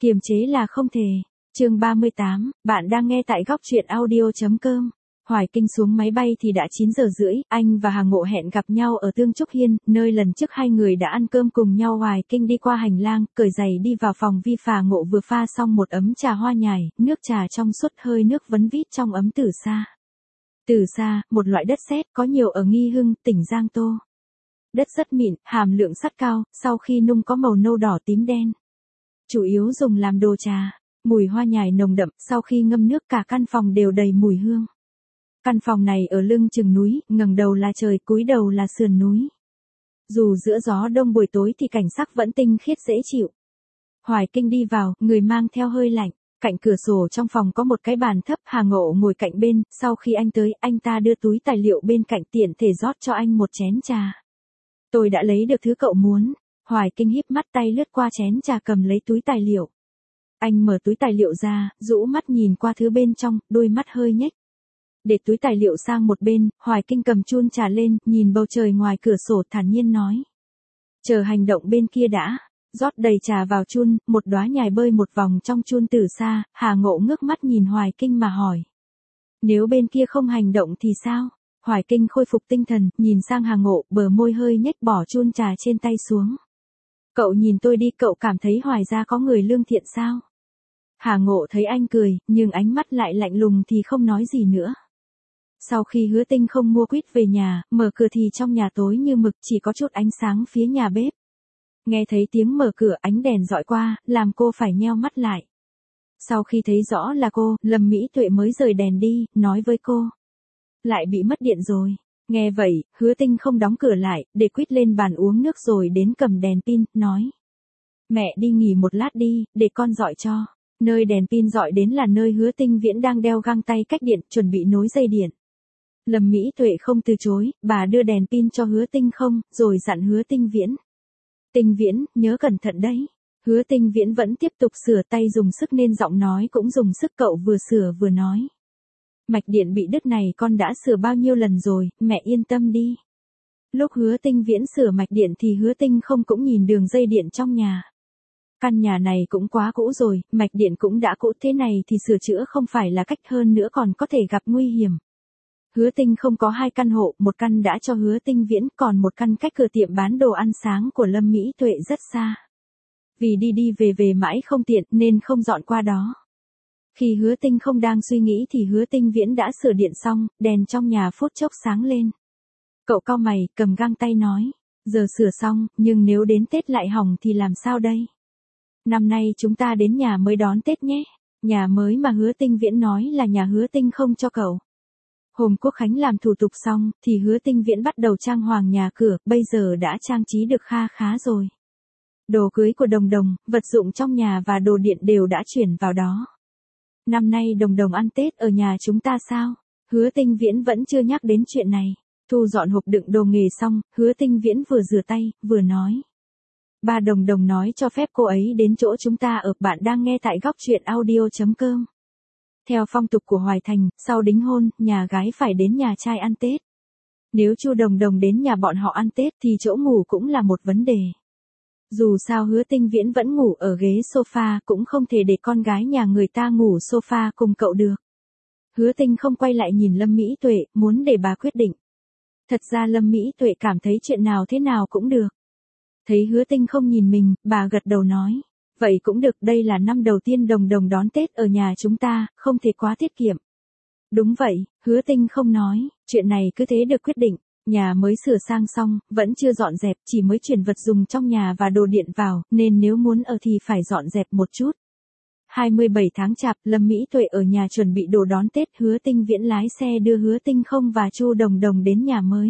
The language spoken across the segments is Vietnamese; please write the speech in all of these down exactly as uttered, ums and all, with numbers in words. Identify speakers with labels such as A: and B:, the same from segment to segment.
A: Kiềm chế là không thể. Chương ba mươi tám, bạn đang nghe tại góc truyện audio chấm com. Hoài Kinh xuống máy bay thì đã chín giờ rưỡi, anh và Hà Ngộ hẹn gặp nhau ở Tương Trúc Hiên, nơi lần trước hai người đã ăn cơm cùng nhau. Hoài Kinh đi qua hành lang, cởi giày đi vào phòng vi phà. Ngộ vừa pha xong một ấm trà hoa nhài, nước trà trong suốt, hơi nước vấn vít trong ấm Tử Sa. Tử Sa, một loại đất sét có nhiều ở Nghi Hưng, tỉnh Giang Tô. Đất rất mịn, hàm lượng sắt cao, sau khi nung có màu nâu đỏ tím đen. Chủ yếu dùng làm đồ trà, mùi hoa nhài nồng đậm, sau khi ngâm nước cả căn phòng đều đầy mùi hương. Căn phòng này ở lưng chừng núi, ngẩng đầu là trời, cúi đầu là sườn núi. Dù giữa gió đông buổi tối thì cảnh sắc vẫn tinh khiết dễ chịu. Hoài Kinh đi vào, người mang theo hơi lạnh. Cạnh cửa sổ trong phòng có một cái bàn thấp, Hà Ngộ ngồi cạnh bên. Sau khi anh tới, anh ta đưa túi tài liệu bên cạnh, tiện thể rót cho anh một chén trà. Tôi đã lấy được thứ cậu muốn. Hoài Kinh híp mắt, tay lướt qua chén trà, cầm lấy túi tài liệu. Anh mở túi tài liệu ra, rũ mắt nhìn qua thứ bên trong, đôi mắt hơi nhếch. Để túi tài liệu sang một bên, Hoài Kinh cầm chun trà lên, nhìn bầu trời ngoài cửa sổ, thản nhiên nói: chờ hành động bên kia đã. Rót đầy trà vào chun, một đóa nhài bơi một vòng trong chun Tử Sa. Hà Ngộ ngước mắt nhìn Hoài Kinh mà hỏi: nếu bên kia không hành động thì sao? Hoài Kinh khôi phục tinh thần, nhìn sang Hà Ngộ, bờ môi hơi nhếch, bỏ chun trà trên tay xuống. Cậu nhìn tôi đi, cậu cảm thấy Hoài gia có người lương thiện sao? Hà Ngộ thấy anh cười, nhưng ánh mắt lại lạnh lùng thì không nói gì nữa. Sau khi Hứa Tinh không mua quýt về nhà, mở cửa thì trong nhà tối như mực, chỉ có chút ánh sáng phía nhà bếp. Nghe thấy tiếng mở cửa, ánh đèn dọi qua, làm cô phải nheo mắt lại. Sau khi thấy rõ là cô, Lâm Mỹ Tuệ mới rời đèn đi, nói với cô: lại bị mất điện rồi. Nghe vậy, Hứa Tinh không đóng cửa lại, để quýt lên bàn uống nước rồi đến cầm đèn pin, nói: mẹ đi nghỉ một lát đi, để con dọi cho. Nơi đèn pin dọi đến là nơi Hứa Tinh Viễn đang đeo găng tay cách điện, chuẩn bị nối dây điện. Lâm Mỹ Tuệ không từ chối, bà đưa đèn pin cho Hứa Tinh không, rồi dặn Hứa Tinh Viễn: Tinh Viễn, nhớ cẩn thận đấy. Hứa Tinh Viễn vẫn tiếp tục sửa, tay dùng sức nên giọng nói cũng dùng sức, cậu vừa sửa vừa nói: mạch điện bị đứt này con đã sửa bao nhiêu lần rồi, mẹ yên tâm đi. Lúc Hứa Tinh Viễn sửa mạch điện thì Hứa Tinh không cũng nhìn đường dây điện trong nhà. Căn nhà này cũng quá cũ rồi, mạch điện cũng đã cũ, thế này thì sửa chữa không phải là cách, hơn nữa còn có thể gặp nguy hiểm. Hứa Tinh không có hai căn hộ, một căn đã cho Hứa Tinh Viễn, còn một căn cách cửa tiệm bán đồ ăn sáng của Lâm Mỹ Tuệ rất xa. Vì đi đi về về mãi không tiện nên không dọn qua đó. Khi Hứa Tinh không đang suy nghĩ thì Hứa Tinh Viễn đã sửa điện xong, đèn trong nhà phút chốc sáng lên. Cậu cau mày, cầm găng tay nói: giờ sửa xong, nhưng nếu đến Tết lại hỏng thì làm sao đây? Năm nay chúng ta đến nhà mới đón Tết nhé. Nhà mới mà Hứa Tinh Viễn nói là nhà Hứa Tinh không cho cậu. Hôm Quốc Khánh làm thủ tục xong, thì Hứa Tinh Viễn bắt đầu trang hoàng nhà cửa, bây giờ đã trang trí được kha khá rồi. Đồ cưới của Đồng Đồng, vật dụng trong nhà và đồ điện đều đã chuyển vào đó. Năm nay Đồng Đồng ăn Tết ở nhà chúng ta sao? Hứa Tinh Viễn vẫn chưa nhắc đến chuyện này. Thu dọn hộp đựng đồ nghề xong, Hứa Tinh Viễn vừa rửa tay, vừa nói: ba Đồng Đồng nói cho phép cô ấy đến chỗ chúng ta ở. Bạn đang nghe tại góc truyện audio chấm com. Theo phong tục của Hoài Thành, sau đính hôn, nhà gái phải đến nhà trai ăn Tết. Nếu Chu Đồng Đồng đến nhà bọn họ ăn Tết thì chỗ ngủ cũng là một vấn đề. Dù sao Hứa Tinh Viễn vẫn ngủ ở ghế sofa, cũng không thể để con gái nhà người ta ngủ sofa cùng cậu được. Hứa Tinh không quay lại nhìn Lâm Mỹ Tuệ, muốn để bà quyết định. Thật ra Lâm Mỹ Tuệ cảm thấy chuyện nào thế nào cũng được. Thấy Hứa Tinh không nhìn mình, bà gật đầu nói: vậy cũng được, đây là năm đầu tiên Đồng Đồng đón Tết ở nhà chúng ta, không thể quá tiết kiệm. Đúng vậy, Hứa Tinh không nói, chuyện này cứ thế được quyết định. Nhà mới sửa sang xong, vẫn chưa dọn dẹp, chỉ mới chuyển vật dùng trong nhà và đồ điện vào, nên nếu muốn ở thì phải dọn dẹp một chút. hai mươi bảy tháng Chạp, Lâm Mỹ Tuệ ở nhà chuẩn bị đồ đón Tết. Hứa Tinh Viễn lái xe đưa Hứa Tinh không và Chu Đồng Đồng đến nhà mới.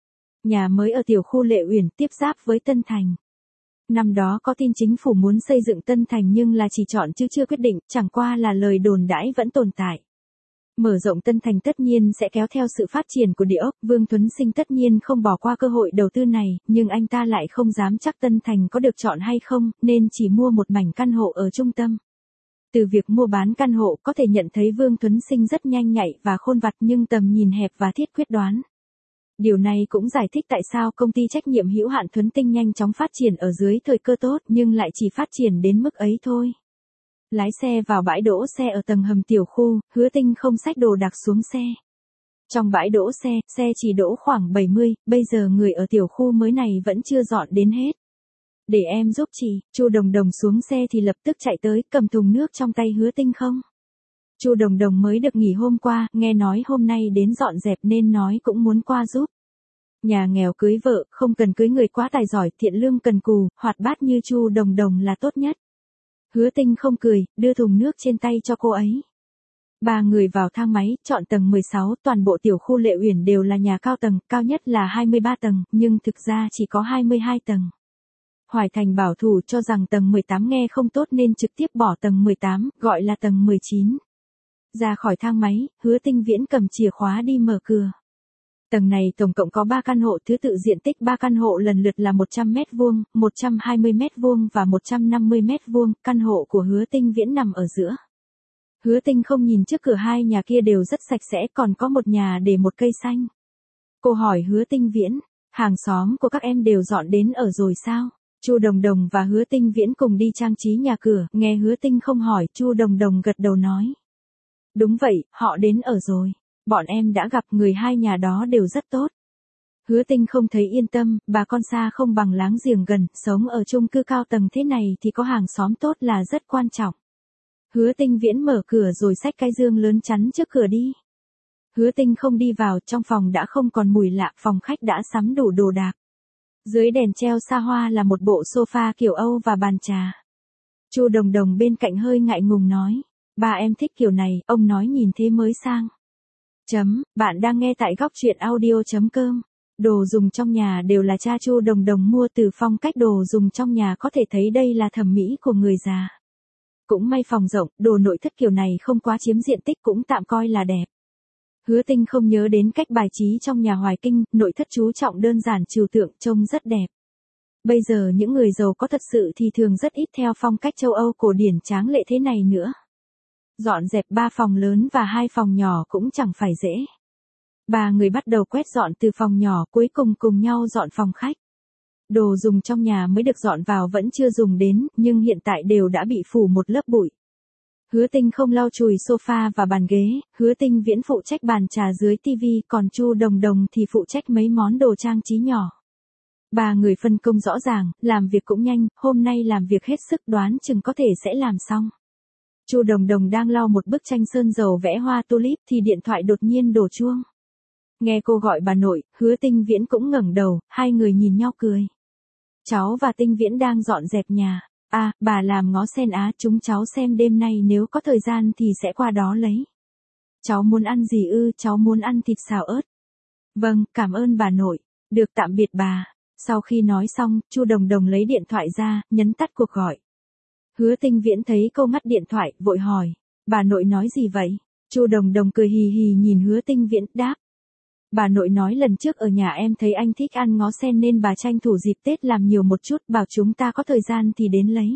A: Nhà mới ở tiểu khu Lệ Uyển, tiếp giáp với Tân Thành. Năm đó có tin chính phủ muốn xây dựng Tân Thành nhưng là chỉ chọn chứ chưa quyết định, chẳng qua là lời đồn đãi vẫn tồn tại. Mở rộng Tân Thành tất nhiên sẽ kéo theo sự phát triển của địa ốc, Vương Tuấn Sinh tất nhiên không bỏ qua cơ hội đầu tư này, nhưng anh ta lại không dám chắc Tân Thành có được chọn hay không, nên chỉ mua một mảnh căn hộ ở trung tâm. Từ việc mua bán căn hộ có thể nhận thấy Vương Tuấn Sinh rất nhanh nhạy và khôn vặt, nhưng tầm nhìn hẹp và thiết quyết đoán. Điều này cũng giải thích tại sao công ty trách nhiệm hữu hạn Thuấn Tinh nhanh chóng phát triển ở dưới thời cơ tốt, nhưng lại chỉ phát triển đến mức ấy thôi. Lái xe vào bãi đỗ xe ở tầng hầm tiểu khu, Hứa Tinh không xách đồ đạc xuống xe. Trong bãi đỗ xe, xe chỉ đỗ khoảng bảy mươi, bây giờ người ở tiểu khu mới này vẫn chưa dọn đến hết. Để em giúp chị, Chu Đồng Đồng xuống xe thì lập tức chạy tới, cầm thùng nước trong tay Hứa Tinh không. Chu Đồng Đồng mới được nghỉ hôm qua, nghe nói hôm nay đến dọn dẹp nên nói cũng muốn qua giúp. Nhà nghèo cưới vợ, không cần cưới người quá tài giỏi, thiện lương cần cù, hoạt bát như Chu Đồng Đồng là tốt nhất. Hứa Tinh không cười, đưa thùng nước trên tay cho cô ấy. Ba người vào thang máy, chọn tầng mười sáu, toàn bộ tiểu khu Lệ Uyển đều là nhà cao tầng, cao nhất là hai mươi ba tầng, nhưng thực ra chỉ có hai mươi hai tầng. Hoài Thành bảo thủ cho rằng tầng mười tám nghe không tốt nên trực tiếp bỏ tầng mười tám, gọi là tầng mười chín. Ra khỏi thang máy, Hứa Tinh Viễn cầm chìa khóa đi mở cửa. Tầng này tổng cộng có ba căn hộ, thứ tự diện tích ba căn hộ lần lượt là một trăm mét vuông, một trăm hai mươi mét vuông và một trăm năm mươi mét vuông, căn hộ của Hứa Tinh Viễn nằm ở giữa. Hứa Tinh không nhìn trước cửa hai nhà kia đều rất sạch sẽ, còn có một nhà để một cây xanh. Cô hỏi Hứa Tinh Viễn, hàng xóm của các em đều dọn đến ở rồi sao? Chu Đồng Đồng và Hứa Tinh Viễn cùng đi trang trí nhà cửa, nghe Hứa Tinh không hỏi, Chu Đồng Đồng gật đầu nói. Đúng vậy, họ đến ở rồi. Bọn em đã gặp người hai nhà đó đều rất tốt. Hứa Tinh không thấy yên tâm, bà con xa không bằng láng giềng gần, sống ở chung cư cao tầng thế này thì có hàng xóm tốt là rất quan trọng. Hứa Tinh Viễn mở cửa rồi xách cái dương lớn chắn trước cửa đi. Hứa Tinh không đi vào, trong phòng đã không còn mùi lạ, phòng khách đã sắm đủ đồ đạc. Dưới đèn treo xa hoa là một bộ sofa kiểu Âu và bàn trà. Chu Đồng Đồng bên cạnh hơi ngại ngùng nói, ba em thích kiểu này, ông nói nhìn thế mới sang. Chấm, bạn đang nghe tại góc truyện audio chấm com. Đồ dùng trong nhà đều là cha Chu Đồng Đồng mua từ phong cách đồ dùng trong nhà, có thể thấy đây là thẩm mỹ của người già. Cũng may phòng rộng, đồ nội thất kiểu này không quá chiếm diện tích cũng tạm coi là đẹp. Hứa Tinh không nhớ đến cách bài trí trong nhà Hoài Kinh, nội thất chú trọng đơn giản trừu tượng, trông rất đẹp. Bây giờ những người giàu có thật sự thì thường rất ít theo phong cách châu Âu cổ điển tráng lệ thế này nữa. Dọn dẹp ba phòng lớn và hai phòng nhỏ cũng chẳng phải dễ. Ba người bắt đầu quét dọn từ phòng nhỏ, cuối cùng cùng nhau dọn phòng khách. Đồ dùng trong nhà mới được dọn vào vẫn chưa dùng đến, nhưng hiện tại đều đã bị phủ một lớp bụi. Hứa Tinh không lau chùi sofa và bàn ghế, Hứa Tinh Viễn phụ trách bàn trà dưới tivi, còn Chu Đồng Đồng thì phụ trách mấy món đồ trang trí nhỏ. Ba người phân công rõ ràng, làm việc cũng nhanh, hôm nay làm việc hết sức, đoán chừng có thể sẽ làm xong. Chu Đồng Đồng đang lau một bức tranh sơn dầu vẽ hoa tulip thì điện thoại đột nhiên đổ chuông. Nghe cô gọi bà nội, Hứa Tinh Viễn cũng ngẩng đầu, hai người nhìn nhau cười. Cháu và Tinh Viễn đang dọn dẹp nhà. À, bà làm ngó sen á, chúng cháu xem đêm nay nếu có thời gian thì sẽ qua đó lấy. Cháu muốn ăn gì ư? Cháu muốn ăn thịt xào ớt. Vâng, cảm ơn bà nội. Được, tạm biệt bà. Sau khi nói xong, Chu Đồng Đồng lấy điện thoại ra, nhấn tắt cuộc gọi. Hứa Tinh Viễn thấy cô ngắt điện thoại, vội hỏi, bà nội nói gì vậy? Chu Đồng Đồng cười hì hì nhìn Hứa Tinh Viễn, đáp. Bà nội nói lần trước ở nhà em thấy anh thích ăn ngó sen nên bà tranh thủ dịp Tết làm nhiều một chút, bảo chúng ta có thời gian thì đến lấy.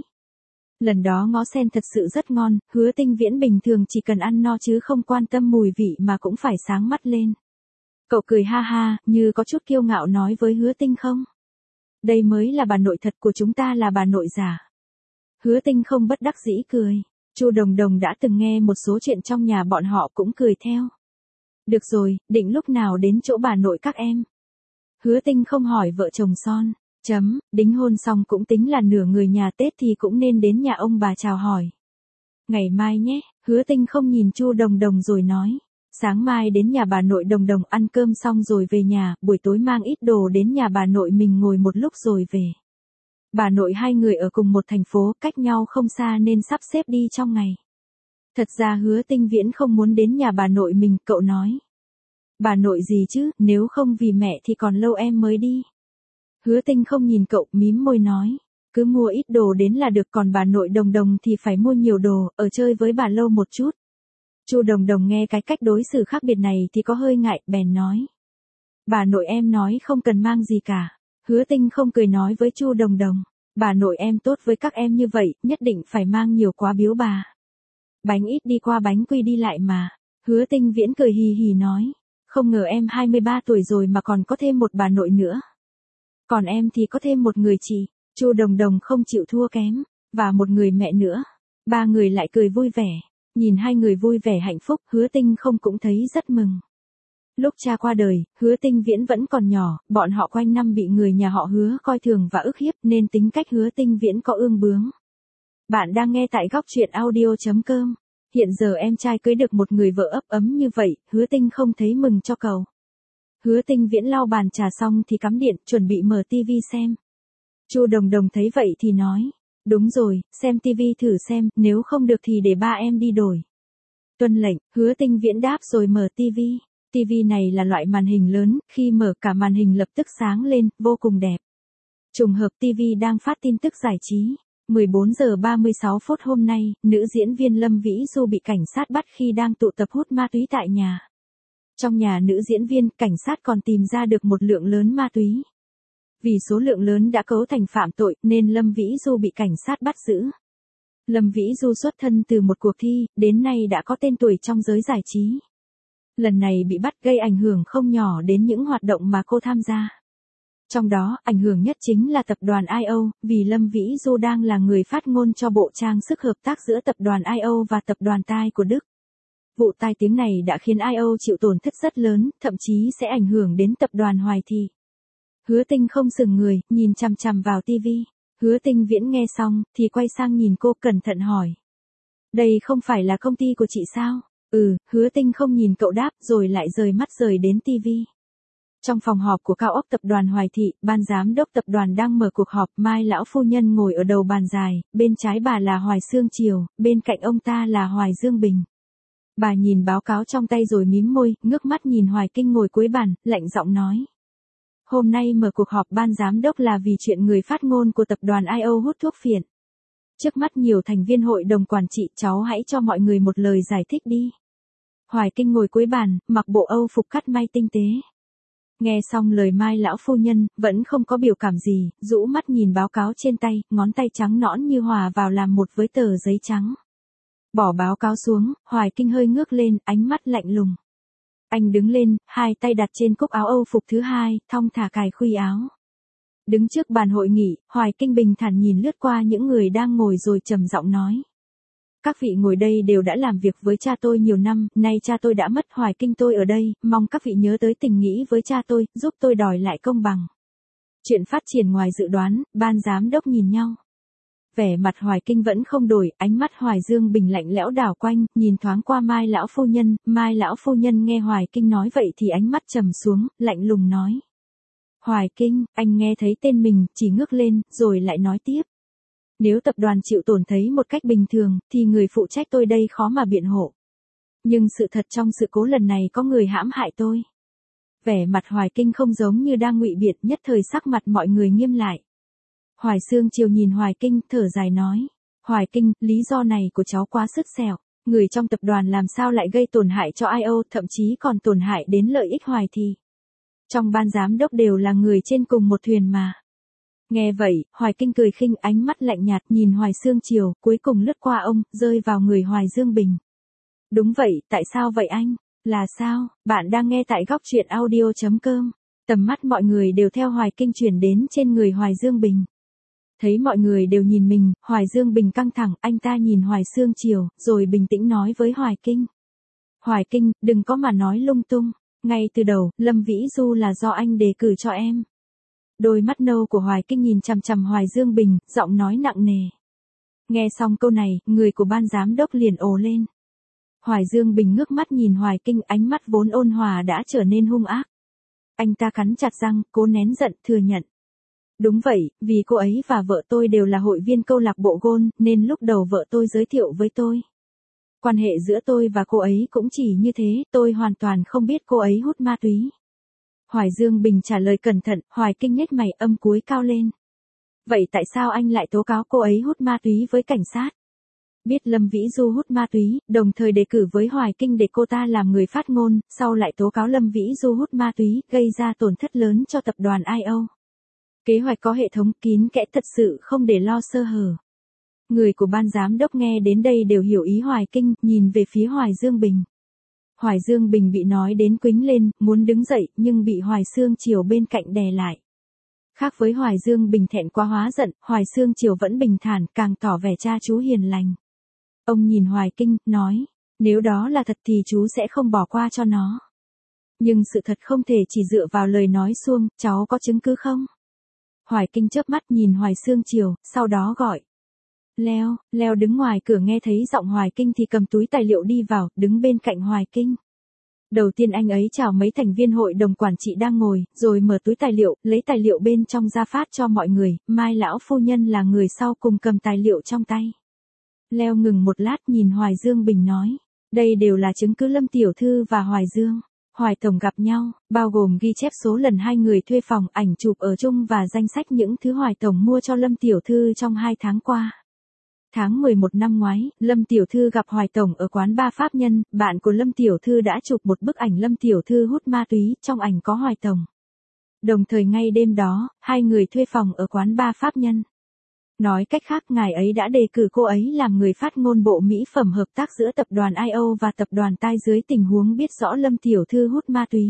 A: Lần đó ngó sen thật sự rất ngon, Hứa Tinh Viễn bình thường chỉ cần ăn no chứ không quan tâm mùi vị mà cũng phải sáng mắt lên. Cậu cười ha ha, như có chút kiêu ngạo nói với Hứa Tinh không. Đây mới là bà nội thật của chúng ta, là bà nội giả. Hứa Tinh không bất đắc dĩ cười. Chu Đồng Đồng đã từng nghe một số chuyện trong nhà bọn họ cũng cười theo. Được rồi, định lúc nào đến chỗ bà nội các em? Hứa Tinh không hỏi vợ chồng son. Chấm, đính hôn xong cũng tính là nửa người nhà, Tết thì cũng nên đến nhà ông bà chào hỏi. Ngày mai nhé, Hứa Tinh không nhìn Chu Đồng Đồng rồi nói. Sáng mai đến nhà bà nội Đồng Đồng ăn cơm xong rồi về nhà, buổi tối mang ít đồ đến nhà bà nội mình ngồi một lúc rồi về. Bà nội hai người ở cùng một thành phố, cách nhau không xa nên sắp xếp đi trong ngày. Thật ra Hứa Tinh Viễn không muốn đến nhà bà nội mình, cậu nói. Bà nội gì chứ, nếu không vì mẹ thì còn lâu em mới đi. Hứa Tinh không nhìn cậu, mím môi nói. Cứ mua ít đồ đến là được, còn bà nội Đồng Đồng thì phải mua nhiều đồ, ở chơi với bà lâu một chút. Chu Đồng Đồng nghe cái cách đối xử khác biệt này thì có hơi ngại, bèn nói. Bà nội em nói không cần mang gì cả. Hứa Tinh không cười nói với Chu Đồng Đồng. Bà nội em tốt với các em như vậy, nhất định phải mang nhiều quá biếu bà. Bánh ít đi qua bánh quy đi lại mà. Hứa Tinh Viễn cười hì hì nói. Không ngờ em hai mươi ba tuổi rồi mà còn có thêm một bà nội nữa. Còn em thì có thêm một người chị. Chu Đồng Đồng không chịu thua kém. Và một người mẹ nữa. Ba người lại cười vui vẻ. Nhìn hai người vui vẻ hạnh phúc, Hứa Tinh không cũng thấy rất mừng. Lúc cha qua đời, Hứa Tinh Viễn vẫn còn nhỏ, bọn họ quanh năm bị người nhà họ Hứa coi thường và ức hiếp nên tính cách Hứa Tinh Viễn có ương bướng. Bạn đang nghe tại góc truyện audio chấm com. Hiện giờ em trai cưới được một người vợ ấp ấm như vậy, Hứa Tinh không thấy mừng cho cậu. Hứa Tinh Viễn lau bàn trà xong thì cắm điện, chuẩn bị mở tivi xem. Chu Đồng Đồng thấy vậy thì nói, đúng rồi, xem tivi thử xem, nếu không được thì để ba em đi đổi. Tuân lệnh, Hứa Tinh Viễn đáp rồi mở tivi. Tivi này là loại màn hình lớn, khi mở cả màn hình lập tức sáng lên, vô cùng đẹp. Trùng hợp tivi đang phát tin tức giải trí. mười bốn giờ ba mươi sáu phút hôm nay, nữ diễn viên Lâm Vĩ Du bị cảnh sát bắt khi đang tụ tập hút ma túy tại nhà. Trong nhà nữ diễn viên, cảnh sát còn tìm ra được một lượng lớn ma túy. Vì số lượng lớn đã cấu thành phạm tội nên Lâm Vĩ Du bị cảnh sát bắt giữ. Lâm Vĩ Du xuất thân từ một cuộc thi, đến nay đã có tên tuổi trong giới giải trí. Lần này bị bắt gây ảnh hưởng không nhỏ đến những hoạt động mà cô tham gia. Trong đó, ảnh hưởng nhất chính là tập đoàn i o, vì Lâm Vĩ Du đang là người phát ngôn cho bộ trang sức hợp tác giữa tập đoàn i o và tập đoàn tai của Đức. Vụ tai tiếng này đã khiến i o chịu tổn thất rất lớn, thậm chí sẽ ảnh hưởng đến tập đoàn Hoài Thị. Hứa Tinh không sừng người, nhìn chằm chằm vào tivi. Hứa Tinh Viễn nghe xong, thì quay sang nhìn cô cẩn thận hỏi. Đây không phải là công ty của chị sao? Ừ, Hứa Tinh không nhìn cậu đáp rồi lại rời mắt rời đến tivi. Trong phòng họp của cao ốc tập đoàn Hoài Thị, ban giám đốc tập đoàn đang mở cuộc họp, Mai lão phu nhân ngồi ở đầu bàn dài, bên trái bà là Hoài Xương Triều, bên cạnh ông ta là Hoài Dương Bình. Bà nhìn báo cáo trong tay rồi mím môi, ngước mắt nhìn Hoài Kinh ngồi cuối bàn, lạnh giọng nói. Hôm nay mở cuộc họp ban giám đốc là vì chuyện người phát ngôn của tập đoàn i o hút thuốc phiện. Trước mắt nhiều thành viên hội đồng quản trị, cháu hãy cho mọi người một lời giải thích đi. Hoài Kinh ngồi cuối bàn, mặc bộ Âu phục cắt may tinh tế. Nghe xong lời Mai lão phu nhân, vẫn không có biểu cảm gì, rũ mắt nhìn báo cáo trên tay, ngón tay trắng nõn như hòa vào làm một với tờ giấy trắng. Bỏ báo cáo xuống, Hoài Kinh hơi ngước lên, ánh mắt lạnh lùng. Anh đứng lên, hai tay đặt trên cúc áo Âu phục thứ hai, thong thả cài khuy áo. Đứng trước bàn hội nghị, Hoài Kinh bình thản nhìn lướt qua những người đang ngồi rồi trầm giọng nói. Các vị ngồi đây đều đã làm việc với cha tôi nhiều năm, nay cha tôi đã mất, Hoài Kinh tôi ở đây, mong các vị nhớ tới tình nghĩ với cha tôi, giúp tôi đòi lại công bằng. Chuyện phát triển ngoài dự đoán, ban giám đốc nhìn nhau. Vẻ mặt Hoài Kinh vẫn không đổi, ánh mắt Hoài Dương Bình lạnh lẽo đảo quanh, nhìn thoáng qua Mai lão phu nhân, Mai lão phu nhân nghe Hoài Kinh nói vậy thì ánh mắt trầm xuống, lạnh lùng nói. Hoài Kinh, anh nghe thấy tên mình, chỉ ngước lên, rồi lại nói tiếp. Nếu tập đoàn chịu tổn thấy một cách bình thường, thì người phụ trách tôi đây khó mà biện hộ. Nhưng sự thật trong sự cố lần này có người hãm hại tôi. Vẻ mặt Hoài Kinh không giống như đang ngụy biện, nhất thời sắc mặt mọi người nghiêm lại. Hoài Xương Triều nhìn Hoài Kinh, thở dài nói. Hoài Kinh, lý do này của cháu quá sứt sẹo. Người trong tập đoàn làm sao lại gây tổn hại cho i o, thậm chí còn tổn hại đến lợi ích Hoài Thị. Trong ban giám đốc đều là người trên cùng một thuyền mà. Nghe vậy, Hoài Kinh cười khinh, ánh mắt lạnh nhạt nhìn Hoài Xương Triều, cuối cùng lướt qua ông, rơi vào người Hoài Dương Bình. Đúng vậy, tại sao vậy anh? Là sao? Bạn đang nghe tại góc truyện audio chấm com. Tầm mắt mọi người đều theo Hoài Kinh chuyển đến trên người Hoài Dương Bình. Thấy mọi người đều nhìn mình, Hoài Dương Bình căng thẳng, anh ta nhìn Hoài Xương Triều, rồi bình tĩnh nói với Hoài Kinh. Hoài Kinh, đừng có mà nói lung tung. Ngay từ đầu, Lâm Vĩ Du là do anh đề cử cho em. Đôi mắt nâu của Hoài Kinh nhìn chằm chằm Hoài Dương Bình, giọng nói nặng nề. Nghe xong câu này, người của ban giám đốc liền ồ lên. Hoài Dương Bình ngước mắt nhìn Hoài Kinh, ánh mắt vốn ôn hòa đã trở nên hung ác. Anh ta cắn chặt răng, cố nén giận, thừa nhận. Đúng vậy, vì cô ấy và vợ tôi đều là hội viên câu lạc bộ golf, nên lúc đầu vợ tôi giới thiệu với tôi. Quan hệ giữa tôi và cô ấy cũng chỉ như thế, tôi hoàn toàn không biết cô ấy hút ma túy. Hoài Dương Bình trả lời cẩn thận, Hoài Kinh nhếch mày, âm cúi cao lên. Vậy tại sao anh lại tố cáo cô ấy hút ma túy với cảnh sát? Biết Lâm Vĩ Du hút ma túy, đồng thời đề cử với Hoài Kinh để cô ta làm người phát ngôn, sau lại tố cáo Lâm Vĩ Du hút ma túy, gây ra tổn thất lớn cho tập đoàn i o. Kế hoạch có hệ thống, kín kẽ, thật sự không để lo sơ hở. Người của ban giám đốc nghe đến đây đều hiểu ý Hoài Kinh, nhìn về phía Hoài Dương Bình. Hoài Dương Bình bị nói đến quĩnh lên, muốn đứng dậy, nhưng bị Hoài Xương Triều bên cạnh đè lại. Khác với Hoài Dương Bình thẹn quá hóa giận, Hoài Xương Triều vẫn bình thản, càng tỏ vẻ cha chú hiền lành. Ông nhìn Hoài Kinh, nói, nếu đó là thật thì chú sẽ không bỏ qua cho nó. Nhưng sự thật không thể chỉ dựa vào lời nói suông, cháu có chứng cứ không? Hoài Kinh chớp mắt nhìn Hoài Xương Triều, sau đó gọi. Leo, Leo đứng ngoài cửa nghe thấy giọng Hoài Kinh thì cầm túi tài liệu đi vào, đứng bên cạnh Hoài Kinh. Đầu tiên anh ấy chào mấy thành viên hội đồng quản trị đang ngồi, rồi mở túi tài liệu, lấy tài liệu bên trong ra phát cho mọi người, Mai lão phu nhân là người sau cùng cầm tài liệu trong tay. Leo ngừng một lát nhìn Hoài Dương Bình nói, đây đều là chứng cứ Lâm Tiểu Thư và Hoài Dương, Hoài Tổng gặp nhau, bao gồm ghi chép số lần hai người thuê phòng, ảnh chụp ở chung và danh sách những thứ Hoài Tổng mua cho Lâm Tiểu Thư trong hai tháng qua. Tháng mười một năm ngoái, Lâm Tiểu Thư gặp Hoài Tổng ở quán bar Pháp Nhân, bạn của Lâm Tiểu Thư đã chụp một bức ảnh Lâm Tiểu Thư hút ma túy, trong ảnh có Hoài Tổng. Đồng thời ngay đêm đó, hai người thuê phòng ở quán bar Pháp Nhân. Nói cách khác, ngài ấy đã đề cử cô ấy làm người phát ngôn bộ mỹ phẩm hợp tác giữa tập đoàn i o và tập đoàn Tai dưới tình huống biết rõ Lâm Tiểu Thư hút ma túy.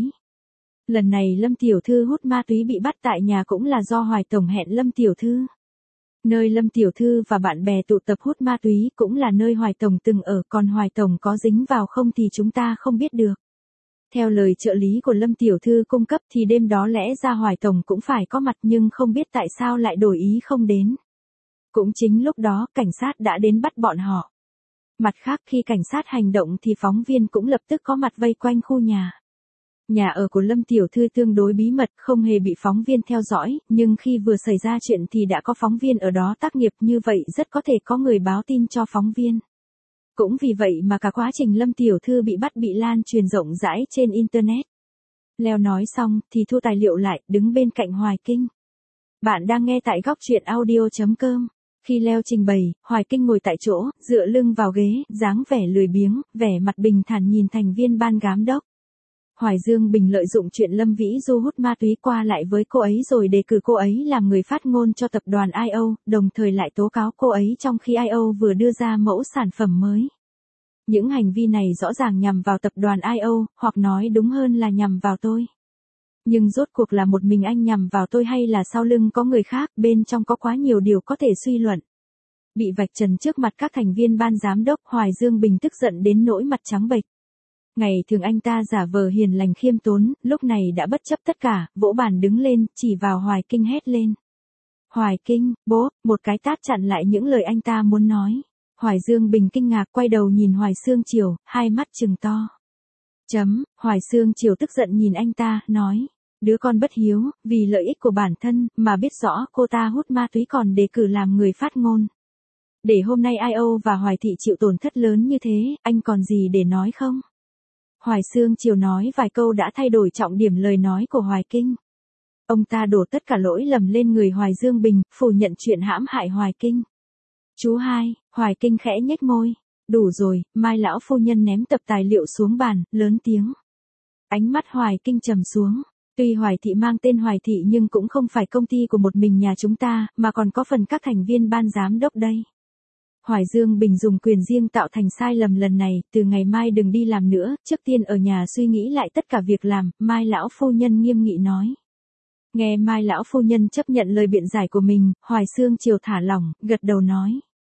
A: Lần này Lâm Tiểu Thư hút ma túy bị bắt tại nhà cũng là do Hoài Tổng hẹn Lâm Tiểu Thư. Nơi Lâm Tiểu Thư và bạn bè tụ tập hút ma túy cũng là nơi Hoài Tổng từng ở, còn Hoài Tổng có dính vào không thì chúng ta không biết được. Theo lời trợ lý của Lâm Tiểu Thư cung cấp thì đêm đó lẽ ra Hoài Tổng cũng phải có mặt nhưng không biết tại sao lại đổi ý không đến. Cũng chính lúc đó cảnh sát đã đến bắt bọn họ. Mặt khác khi cảnh sát hành động thì phóng viên cũng lập tức có mặt vây quanh khu nhà. Nhà ở của Lâm Tiểu Thư tương đối bí mật, không hề bị phóng viên theo dõi, nhưng khi vừa xảy ra chuyện thì đã có phóng viên ở đó tác nghiệp, như vậy rất có thể có người báo tin cho phóng viên. Cũng vì vậy mà cả quá trình Lâm Tiểu Thư bị bắt bị lan truyền rộng rãi trên Internet. Leo nói xong thì thu tài liệu lại, đứng bên cạnh Hoài Kinh. Bạn đang nghe tại góc truyện audio chấm com. Khi Leo trình bày, Hoài Kinh ngồi tại chỗ, dựa lưng vào ghế, dáng vẻ lười biếng, vẻ mặt bình thản nhìn thành viên ban giám đốc. Hoài Dương Bình lợi dụng chuyện Lâm Vĩ Du hút ma túy qua lại với cô ấy rồi đề cử cô ấy làm người phát ngôn cho tập đoàn i o, đồng thời lại tố cáo cô ấy trong khi i o vừa đưa ra mẫu sản phẩm mới. Những hành vi này rõ ràng nhằm vào tập đoàn i o, hoặc nói đúng hơn là nhằm vào tôi. Nhưng rốt cuộc là một mình anh nhằm vào tôi hay là sau lưng có người khác, bên trong có quá nhiều điều có thể suy luận. Bị vạch trần trước mặt các thành viên ban giám đốc, Hoài Dương Bình tức giận đến nỗi mặt trắng bệch. Ngày thường anh ta giả vờ hiền lành khiêm tốn, lúc này đã bất chấp tất cả, vỗ bàn đứng lên, chỉ vào Hoài Kinh hét lên. Hoài Kinh, bố, một cái tát chặn lại những lời anh ta muốn nói. Hoài Dương Bình kinh ngạc quay đầu nhìn Hoài Xương Triều, hai mắt trừng to. Chấm, Hoài Xương Triều tức giận nhìn anh ta, nói. Đứa con bất hiếu, vì lợi ích của bản thân, mà biết rõ cô ta hút ma túy còn đề cử làm người phát ngôn. Để hôm nay i o và Hoài Thị chịu tổn thất lớn như thế, anh còn gì để nói không? Hoài Xương Triều nói vài câu đã thay đổi trọng điểm lời nói của Hoài Kinh. Ông ta đổ tất cả lỗi lầm lên người Hoài Dương Bình, phủ nhận chuyện hãm hại Hoài Kinh. Chú hai, Hoài Kinh khẽ nhếch môi. Đủ rồi, Mai lão phu nhân ném tập tài liệu xuống bàn, lớn tiếng. Ánh mắt Hoài Kinh trầm xuống. Tuy Hoài Thị mang tên Hoài Thị nhưng cũng không phải công ty của một mình nhà chúng ta, mà còn có phần các thành viên ban giám đốc đây. Hoài Dương Bình dùng quyền riêng tạo thành sai lầm lần này, từ ngày mai đừng đi làm nữa, trước tiên ở nhà suy nghĩ lại tất cả việc làm, Mai lão phu nhân nghiêm nghị nói. Nghe Mai lão phu nhân chấp nhận lời biện giải của mình, Hoài Xương Triều thả lỏng, gật đầu nói.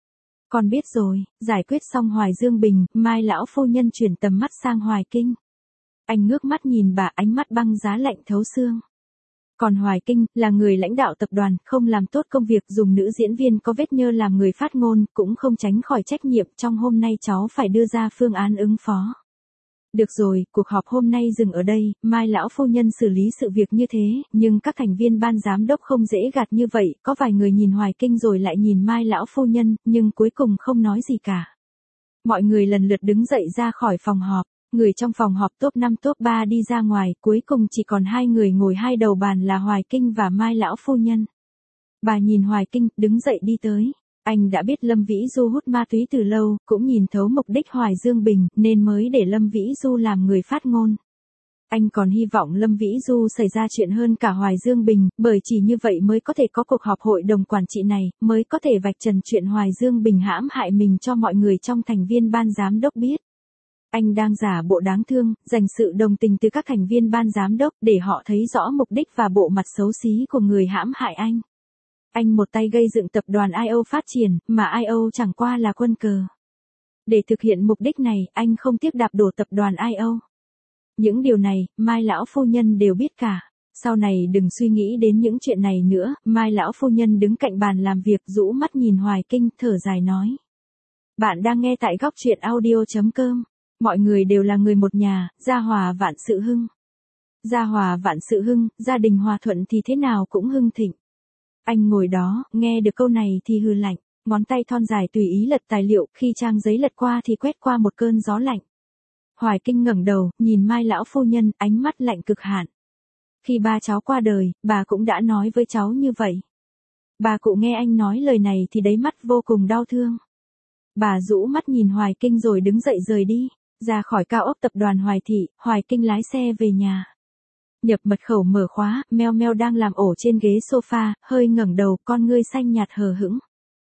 A: Con biết rồi, giải quyết xong Hoài Dương Bình, Mai lão phu nhân chuyển tầm mắt sang Hoài Kinh. Anh ngước mắt nhìn bà, ánh mắt băng giá lạnh thấu xương. Còn Hoài Kinh, là người lãnh đạo tập đoàn, không làm tốt công việc, dùng nữ diễn viên có vết nhơ làm người phát ngôn, cũng không tránh khỏi trách nhiệm, trong hôm nay cháu phải đưa ra phương án ứng phó. Được rồi, cuộc họp hôm nay dừng ở đây, Mai lão phu nhân xử lý sự việc như thế, nhưng các thành viên ban giám đốc không dễ gạt như vậy, có vài người nhìn Hoài Kinh rồi lại nhìn Mai lão phu nhân, nhưng cuối cùng không nói gì cả. Mọi người lần lượt đứng dậy ra khỏi phòng họp. Người trong phòng họp top năm top ba đi ra ngoài, cuối cùng chỉ còn hai người ngồi hai đầu bàn là Hoài Kinh và Mai lão phu nhân. Bà nhìn Hoài Kinh, đứng dậy đi tới. Anh đã biết Lâm Vĩ Du hút ma túy từ lâu, cũng nhìn thấu mục đích Hoài Dương Bình, nên mới để Lâm Vĩ Du làm người phát ngôn. Anh còn hy vọng Lâm Vĩ Du xảy ra chuyện hơn cả Hoài Dương Bình, bởi chỉ như vậy mới có thể có cuộc họp hội đồng quản trị này, mới có thể vạch trần chuyện Hoài Dương Bình hãm hại mình cho mọi người trong thành viên ban giám đốc biết. Anh đang giả bộ đáng thương, dành sự đồng tình từ các thành viên ban giám đốc để họ thấy rõ mục đích và bộ mặt xấu xí của người hãm hại anh. Anh một tay gây dựng tập đoàn i o phát triển, mà i o chẳng qua là quân cờ. Để thực hiện mục đích này, anh không tiếc đạp đổ tập đoàn i o. Những điều này, Mai lão phu nhân đều biết cả. Sau này đừng suy nghĩ đến những chuyện này nữa, Mai lão phu nhân đứng cạnh bàn làm việc rũ mắt nhìn Hoài Kinh, thở dài nói. Bạn đang nghe tại góc truyện audio.com. Mọi người đều là người một nhà, gia hòa vạn sự hưng. Gia hòa vạn sự hưng, gia đình hòa thuận thì thế nào cũng hưng thịnh. Anh ngồi đó, nghe được câu này thì hừ lạnh, ngón tay thon dài tùy ý lật tài liệu, khi trang giấy lật qua thì quét qua một cơn gió lạnh. Hoài Kinh ngẩng đầu, nhìn Mai lão phu nhân, ánh mắt lạnh cực hạn. Khi ba cháu qua đời, bà cũng đã nói với cháu như vậy. Bà cụ nghe anh nói lời này thì đáy mắt vô cùng đau thương. Bà rũ mắt nhìn Hoài Kinh rồi đứng dậy rời đi, ra khỏi cao ốc tập đoàn Hoài Thị, Hoài Kinh lái xe về nhà. Nhập mật khẩu mở khóa, Meo Meo đang làm ổ trên ghế sofa, hơi ngẩng đầu, con ngươi xanh nhạt hờ hững.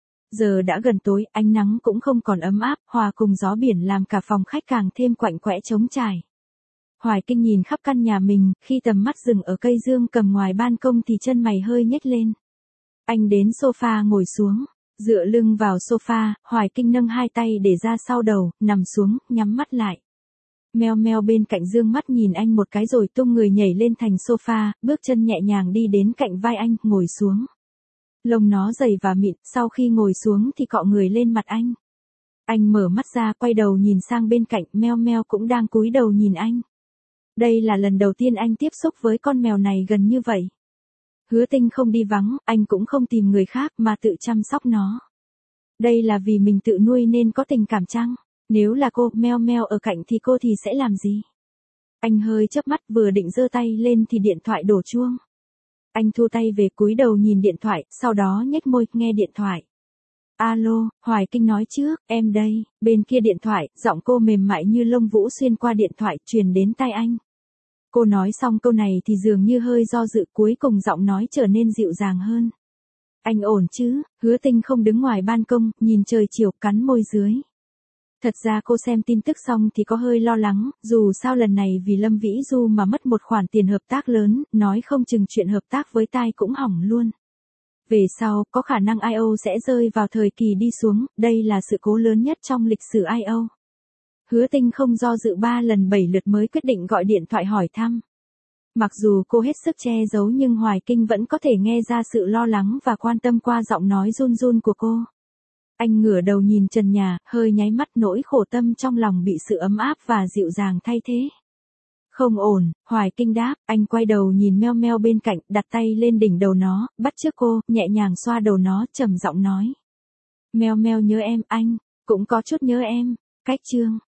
A: Giờ đã gần tối, ánh nắng cũng không còn ấm áp, hòa cùng gió biển làm cả phòng khách càng thêm quạnh quẽ trống trải. Hoài Kinh nhìn khắp căn nhà mình, khi tầm mắt dừng ở cây dương cầm ngoài ban công thì chân mày hơi nhếch lên. Anh đến sofa ngồi xuống, dựa lưng vào sofa, Hoài Kinh nâng hai tay để ra sau đầu, nằm xuống, nhắm mắt lại. Meo Meo bên cạnh dương mắt nhìn anh một cái rồi tung người nhảy lên thành sofa, bước chân nhẹ nhàng đi đến cạnh vai anh, ngồi xuống. Lông nó dày và mịn, sau khi ngồi xuống thì cọ người lên mặt anh. Anh mở mắt ra, quay đầu nhìn sang bên cạnh, Meo Meo cũng đang cúi đầu nhìn anh. Đây là lần đầu tiên anh tiếp xúc với con mèo này gần như vậy. Hứa Tinh không đi vắng, anh cũng không tìm người khác mà tự chăm sóc nó. Đây là vì mình tự nuôi nên có tình cảm chăng? Nếu là cô, Meo Meo ở cạnh thì cô thì sẽ làm gì? Anh hơi chớp mắt, vừa định giơ tay lên thì điện thoại đổ chuông. Anh thu tay về, cúi đầu nhìn điện thoại, sau đó nhếch môi, nghe điện thoại. Alo, Hoài Kinh nói trước, em đây. Bên kia điện thoại, giọng cô mềm mại như lông vũ xuyên qua điện thoại, truyền đến tai anh. Cô nói xong câu này thì dường như hơi do dự, cuối cùng giọng nói trở nên dịu dàng hơn. Anh ổn chứ? Hứa Tinh không đứng ngoài ban công, nhìn trời chiều, cắn môi dưới. Thật ra cô xem tin tức xong thì có hơi lo lắng, dù sao lần này vì Lâm Vĩ Du mà mất một khoản tiền hợp tác lớn, nói không chừng chuyện hợp tác với Tai cũng hỏng luôn. Về sau, có khả năng i o sẽ rơi vào thời kỳ đi xuống, đây là sự cố lớn nhất trong lịch sử i o. Hứa Tinh không do dự ba lần bảy lượt mới quyết định gọi điện thoại hỏi thăm. Mặc dù cô hết sức che giấu nhưng Hoài Kinh vẫn có thể nghe ra sự lo lắng và quan tâm qua giọng nói run run của cô. Anh ngửa đầu nhìn trần nhà, hơi nháy mắt, nỗi khổ tâm trong lòng bị sự ấm áp và dịu dàng thay thế. Không ổn, Hoài Kinh đáp, anh quay đầu nhìn Meo Meo bên cạnh, đặt tay lên đỉnh đầu nó, bắt chước cô, nhẹ nhàng xoa đầu nó, trầm giọng nói. Meo Meo nhớ em, anh, cũng có chút nhớ em, cách chương.